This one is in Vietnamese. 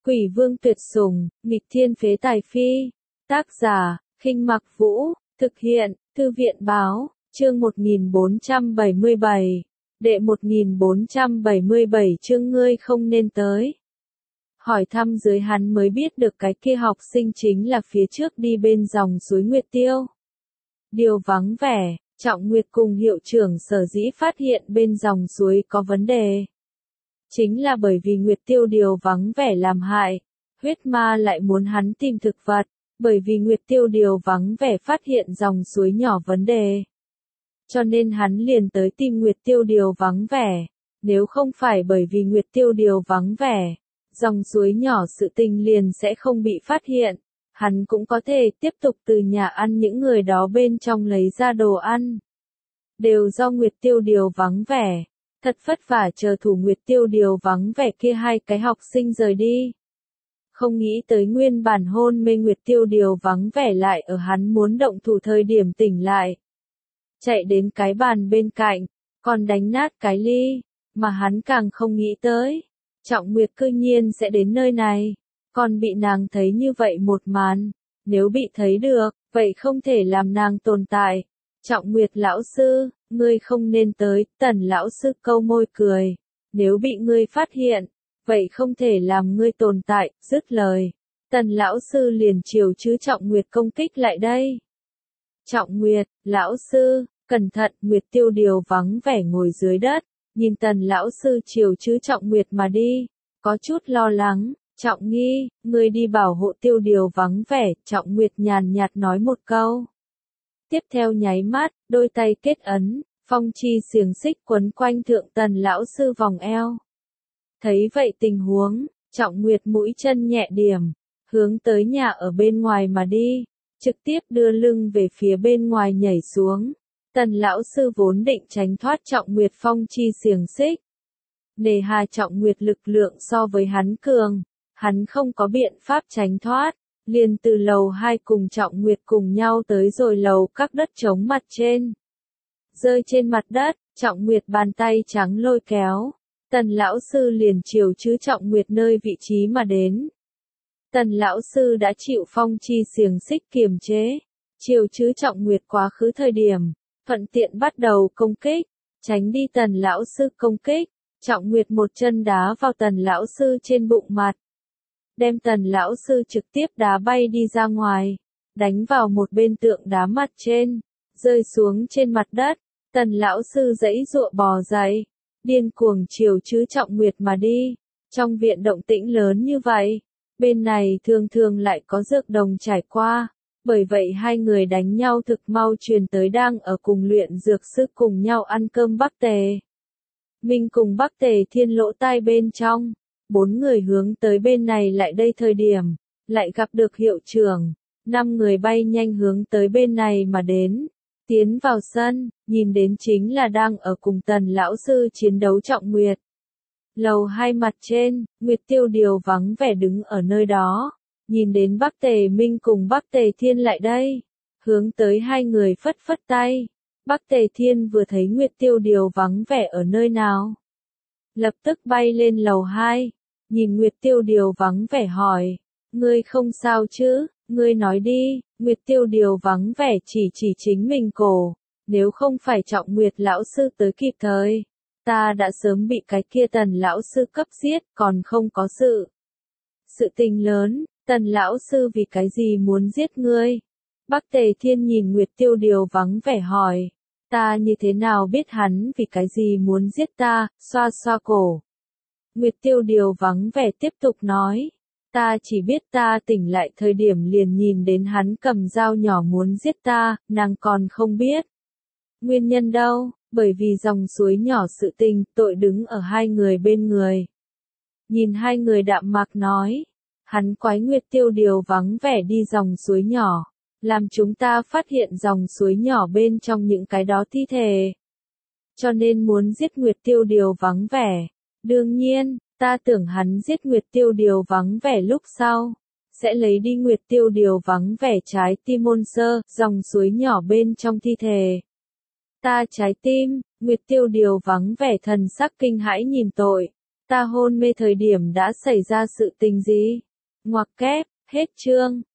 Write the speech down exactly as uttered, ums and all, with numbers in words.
Quỷ vương tuyệt sủng, nghịch thiên phế tài phi. Tác giả, Khinh Mặc Vũ, thực hiện, Thư viện báo, chương một nghìn bốn trăm bảy mươi bảy. Đệ một nghìn bốn trăm bảy mươi bảy chương ngươi không nên tới. Hỏi thăm dưới hắn mới biết được cái kia học sinh chính là phía trước đi bên dòng suối Nguyệt Tiêu. Điều vắng vẻ, Trọng Nguyệt cùng hiệu trưởng sở dĩ phát hiện bên dòng suối có vấn đề. Chính là bởi vì Nguyệt Tiêu điều vắng vẻ làm hại, huyết ma lại muốn hắn tìm thực vật, bởi vì Nguyệt Tiêu điều vắng vẻ phát hiện dòng suối nhỏ vấn đề. Cho nên hắn liền tới tìm Nguyệt Tiêu điều vắng vẻ, nếu không phải bởi vì Nguyệt Tiêu điều vắng vẻ, dòng suối nhỏ sự tình liền sẽ không bị phát hiện, hắn cũng có thể tiếp tục từ nhà ăn những người đó bên trong lấy ra đồ ăn. Đều do Nguyệt Tiêu điều vắng vẻ, thật vất vả chờ thủ Nguyệt Tiêu điều vắng vẻ kia hai cái học sinh rời đi. Không nghĩ tới nguyên bản hôn mê Nguyệt Tiêu điều vắng vẻ lại ở hắn muốn động thủ thời điểm tỉnh lại. Chạy đến cái bàn bên cạnh, còn đánh nát cái ly, mà hắn càng không nghĩ tới. Trọng Nguyệt cư nhiên sẽ đến nơi này, còn bị nàng thấy như vậy một màn, nếu bị thấy được, vậy không thể làm nàng tồn tại. Trọng Nguyệt lão sư, ngươi không nên tới, Tần lão sư câu môi cười, nếu bị ngươi phát hiện, vậy không thể làm ngươi tồn tại, dứt lời. Tần lão sư liền chiều chứ Trọng Nguyệt công kích lại đây. Trọng Nguyệt, lão sư, cẩn thận, Nguyệt Tiêu điều vắng vẻ ngồi dưới đất, nhìn Tần lão sư chiều chứ Trọng Nguyệt mà đi, có chút lo lắng. Trọng Nghi, ngươi đi bảo hộ Tiêu điều vắng vẻ, Trọng Nguyệt nhàn nhạt nói một câu. Tiếp theo nháy mắt, đôi tay kết ấn, phong chi xiềng xích quấn quanh thượng Tần lão sư vòng eo. Thấy vậy tình huống, Trọng Nguyệt mũi chân nhẹ điểm, hướng tới nhà ở bên ngoài mà đi, trực tiếp đưa lưng về phía bên ngoài nhảy xuống. Tần lão sư vốn định tránh thoát Trọng Nguyệt phong chi xiềng xích. Nề hà Trọng Nguyệt lực lượng so với hắn cường, hắn không có biện pháp tránh thoát, liền từ lầu hai cùng Trọng Nguyệt cùng nhau tới rồi lầu các đất trống mặt trên. Rơi trên mặt đất, Trọng Nguyệt bàn tay trắng lôi kéo, Tần lão sư liền chiều chứ Trọng Nguyệt nơi vị trí mà đến. Tần lão sư đã chịu phong chi xiềng xích kiềm chế, chiều chứ Trọng Nguyệt quá khứ thời điểm, thuận tiện bắt đầu công kích, tránh đi Tần lão sư công kích. Trọng Nguyệt một chân đá vào Tần lão sư trên bụng mặt, đem Tần lão sư trực tiếp đá bay đi ra ngoài, đánh vào một bên tượng đá mặt trên, rơi xuống trên mặt đất. Tần lão sư giãy giụa bò dậy, điên cuồng chiều chứ Trọng Nguyệt mà đi. Trong viện động tĩnh lớn như vậy, bên này thường thường lại có dược đồng trải qua, bởi vậy hai người đánh nhau thực mau truyền tới đang ở cùng luyện dược sư cùng nhau ăn cơm Bắc Tề. Minh cùng Bắc Tề Thiên lỗ tai bên trong, bốn người hướng tới bên này lại đây thời điểm, lại gặp được hiệu trưởng, năm người bay nhanh hướng tới bên này mà đến, tiến vào sân, nhìn đến chính là đang ở cùng Tần lão sư chiến đấu Trọng Nguyệt. Lầu hai mặt trên, Nguyệt Tiêu điều vắng vẻ đứng ở nơi đó, nhìn đến Bắc Tề Minh cùng Bắc Tề Thiên lại đây, hướng tới hai người phất phất tay. Bắc Tề Thiên vừa thấy Nguyệt Tiêu điều vắng vẻ ở nơi nào, lập tức bay lên lầu hai, nhìn Nguyệt Tiêu điều vắng vẻ hỏi, ngươi không sao chứ, ngươi nói đi. Nguyệt Tiêu điều vắng vẻ chỉ chỉ chính mình cổ, nếu không phải Trọng Nguyệt lão sư tới kịp thời, ta đã sớm bị cái kia Tần lão sư cấp giết, còn không có sự. Sự tình lớn, Tần lão sư vì cái gì muốn giết ngươi? Bắc Tề Thiên nhìn Nguyệt Tiêu điều vắng vẻ hỏi, ta như thế nào biết hắn vì cái gì muốn giết ta, xoa xoa cổ. Nguyệt Tiêu điều vắng vẻ tiếp tục nói, ta chỉ biết ta tỉnh lại thời điểm liền nhìn đến hắn cầm dao nhỏ muốn giết ta, nàng còn không biết. Nguyên nhân đâu, bởi vì dòng suối nhỏ sự tình, tội đứng ở hai người bên người. Nhìn hai người đạm mạc nói, hắn quái Nguyệt Tiêu điều vắng vẻ đi dòng suối nhỏ, làm chúng ta phát hiện dòng suối nhỏ bên trong những cái đó thi thể. Cho nên muốn giết Nguyệt Tiêu điều vắng vẻ. Đương nhiên, ta tưởng hắn giết Nguyệt Tiêu điều vắng vẻ lúc sau, sẽ lấy đi Nguyệt Tiêu điều vắng vẻ trái tim môn sơ, dòng suối nhỏ bên trong thi thể. Ta trái tim, Nguyệt Tiêu điều vắng vẻ thần sắc kinh hãi nhìn tội. ta hôn mê thời điểm đã xảy ra sự tình gì? Ngoặc kép, hết chương.